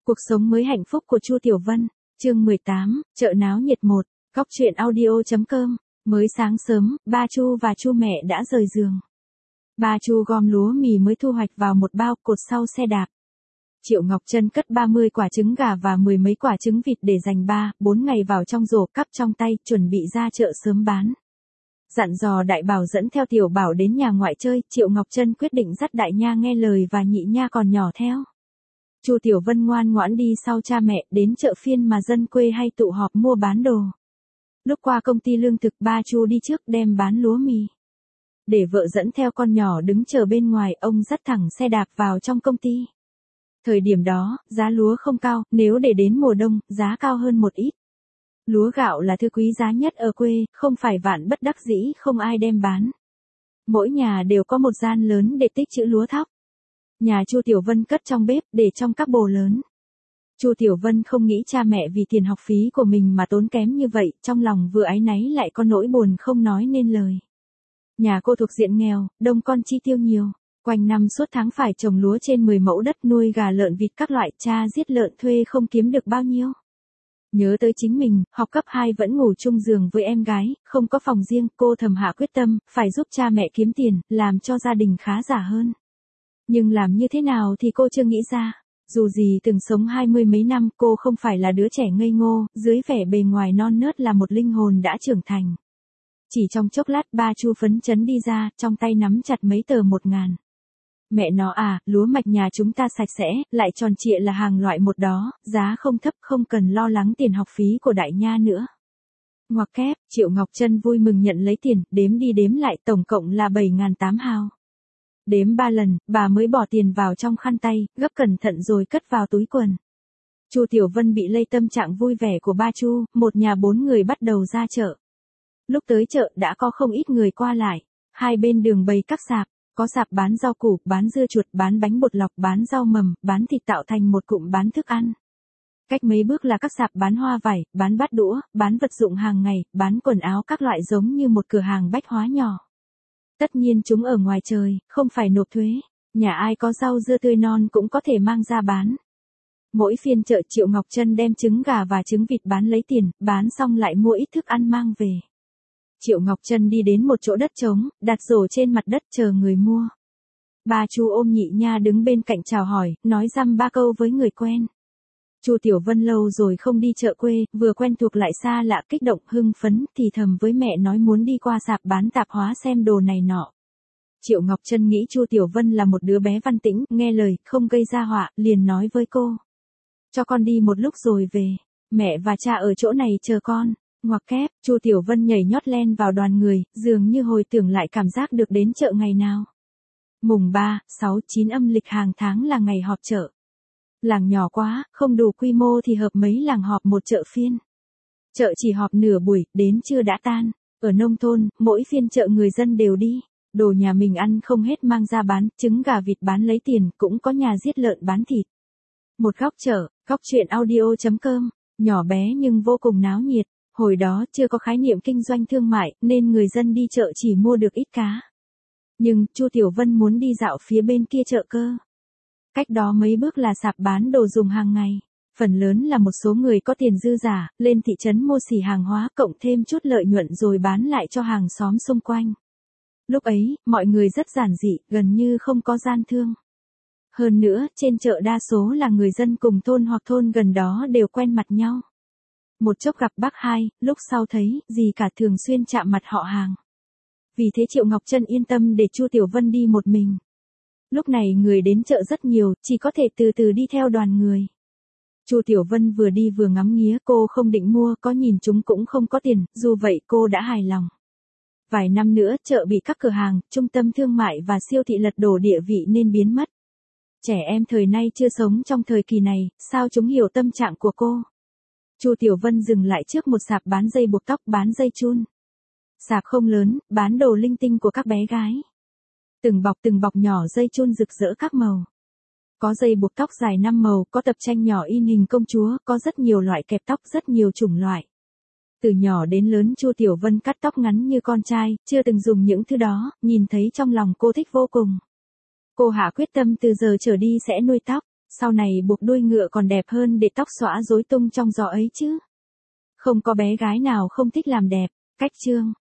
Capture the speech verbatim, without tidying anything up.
Cuộc sống mới hạnh phúc của Chu Tiểu Vân, chương mười tám, chợ náo nhiệt một, góc truyện audio chấm com. Mới sáng sớm, ba Chu và Chu mẹ đã rời giường. Ba Chu gom lúa mì mới thu hoạch vào một bao cột sau xe đạp. Triệu Ngọc Trân cất ba mươi quả trứng gà và mười mấy quả trứng vịt để dành ba, bốn ngày vào trong rổ cắp trong tay, chuẩn bị ra chợ sớm bán. Dặn dò Đại Bảo dẫn theo Tiểu Bảo đến nhà ngoại chơi, Triệu Ngọc Trân quyết định dắt Đại Nha nghe lời và Nhị Nha còn nhỏ theo. Chu Tiểu Vân ngoan ngoãn đi sau cha mẹ, đến chợ phiên mà dân quê hay tụ họp mua bán đồ. Lúc qua công ty lương thực, ba Chu đi trước đem bán lúa mì. Để vợ dẫn theo con nhỏ đứng chờ bên ngoài, ông dắt thẳng xe đạp vào trong công ty. Thời điểm đó, giá lúa không cao, nếu để đến mùa đông, giá cao hơn một ít. Lúa gạo là thứ quý giá nhất ở quê, không phải vạn bất đắc dĩ không ai đem bán. Mỗi nhà đều có một gian lớn để tích trữ lúa thóc. Nhà Chu Tiểu Vân cất trong bếp, để trong các bồ lớn. Chu Tiểu Vân không nghĩ cha mẹ vì tiền học phí của mình mà tốn kém như vậy, trong lòng vừa áy náy lại có nỗi buồn không nói nên lời. Nhà cô thuộc diện nghèo, đông con chi tiêu nhiều, quanh năm suốt tháng phải trồng lúa trên mười mẫu đất, nuôi gà lợn vịt các loại, cha giết lợn thuê không kiếm được bao nhiêu. Nhớ tới chính mình, học cấp hai vẫn ngủ chung giường với em gái, không có phòng riêng, cô thầm hạ quyết tâm, phải giúp cha mẹ kiếm tiền, làm cho gia đình khá giả hơn. Nhưng làm như thế nào thì cô chưa nghĩ ra. Dù gì từng sống hai mươi mấy năm, cô không phải là đứa trẻ ngây ngô, dưới vẻ bề ngoài non nớt là một linh hồn đã trưởng thành. Chỉ trong chốc lát, ba Chu phấn chấn đi ra, trong tay nắm chặt mấy tờ một ngàn. Mẹ nó à, lúa mạch nhà chúng ta sạch sẽ, lại tròn trịa là hàng loại một đó, giá không thấp, không cần lo lắng tiền học phí của Đại Nha nữa. Ngoặc kép, Triệu Ngọc Trân vui mừng nhận lấy tiền, đếm đi đếm lại tổng cộng là bảy ngàn tám hào. Đếm ba lần, bà mới bỏ tiền vào trong khăn tay, gấp cẩn thận rồi cất vào túi quần. Chu Tiểu Vân bị lây tâm trạng vui vẻ của ba Chu, một nhà bốn người bắt đầu ra chợ. Lúc tới chợ đã có không ít người qua lại, hai bên đường bày các sạp, có sạp bán rau củ, bán dưa chuột, bán bánh bột lọc, bán rau mầm, bán thịt tạo thành một cụm bán thức ăn. Cách mấy bước là các sạp bán hoa vải, bán bát đũa, bán vật dụng hàng ngày, bán quần áo các loại giống như một cửa hàng bách hóa nhỏ. Tất nhiên chúng ở ngoài trời, không phải nộp thuế, nhà ai có rau dưa tươi non cũng có thể mang ra bán. Mỗi phiên chợ Triệu Ngọc Trân đem trứng gà và trứng vịt bán lấy tiền, bán xong lại mua ít thức ăn mang về. Triệu Ngọc Trân đi đến một chỗ đất trống, đặt rổ trên mặt đất chờ người mua. Ba Chu ôm Nhị Nha đứng bên cạnh chào hỏi, nói dăm ba câu với người quen. Chu Tiểu Vân lâu rồi không đi chợ quê, vừa quen thuộc lại xa lạ, kích động hưng phấn, thì thầm với mẹ nói muốn đi qua sạp bán tạp hóa xem đồ này nọ. Triệu Ngọc Trân nghĩ Chu Tiểu Vân là một đứa bé văn tĩnh, nghe lời, không gây ra họa, liền nói với cô. Cho con đi một lúc rồi về, mẹ và cha ở chỗ này chờ con. Ngoặc kép, Chu Tiểu Vân nhảy nhót len vào đoàn người, dường như hồi tưởng lại cảm giác được đến chợ ngày nào. Mùng ba, sáu, chín âm lịch hàng tháng là ngày họp chợ. Làng nhỏ quá, không đủ quy mô thì hợp mấy làng họp một chợ phiên. Chợ chỉ họp nửa buổi, đến trưa đã tan. Ở nông thôn, mỗi phiên chợ người dân đều đi. Đồ nhà mình ăn không hết mang ra bán, trứng gà vịt bán lấy tiền, cũng có nhà giết lợn bán thịt. Một góc chợ, góc truyện audio chấm com, nhỏ bé nhưng vô cùng náo nhiệt. Hồi đó chưa có khái niệm kinh doanh thương mại, nên người dân đi chợ chỉ mua được ít cá. Nhưng, Chu Tiểu Vân muốn đi dạo phía bên kia chợ cơ. Cách đó mấy bước là sạp bán đồ dùng hàng ngày. Phần lớn là một số người có tiền dư giả, lên thị trấn mua xỉ hàng hóa cộng thêm chút lợi nhuận rồi bán lại cho hàng xóm xung quanh. Lúc ấy, mọi người rất giản dị, gần như không có gian thương. Hơn nữa, trên chợ đa số là người dân cùng thôn hoặc thôn gần đó đều quen mặt nhau. Một chốc gặp bác hai, lúc sau thấy, gì cả thường xuyên chạm mặt họ hàng. Vì thế Triệu Ngọc Trân yên tâm để Chu Tiểu Vân đi một mình. Lúc này người đến chợ rất nhiều, chỉ có thể từ từ đi theo đoàn người. Chu Tiểu Vân vừa đi vừa ngắm nghía, cô không định mua, có nhìn chúng cũng không có tiền, dù vậy cô đã hài lòng. Vài năm nữa, chợ bị các cửa hàng, trung tâm thương mại và siêu thị lật đổ địa vị nên biến mất. Trẻ em thời nay chưa sống trong thời kỳ này, sao chúng hiểu tâm trạng của cô? Chu Tiểu Vân dừng lại trước một sạp bán dây buộc tóc, bán dây chun. Sạp không lớn, bán đồ linh tinh của các bé gái. Từng bọc từng bọc nhỏ dây chun rực rỡ các màu. Có dây buộc tóc dài năm màu, có tập tranh nhỏ in hình công chúa, có rất nhiều loại kẹp tóc, rất nhiều chủng loại. Từ nhỏ đến lớn Chu Tiểu Vân cắt tóc ngắn như con trai, chưa từng dùng những thứ đó, nhìn thấy trong lòng cô thích vô cùng. Cô hạ quyết tâm từ giờ trở đi sẽ nuôi tóc. Sau này buộc đuôi ngựa còn đẹp hơn để tóc xõa rối tung trong gió ấy chứ. Không có bé gái nào không thích làm đẹp. Cách chương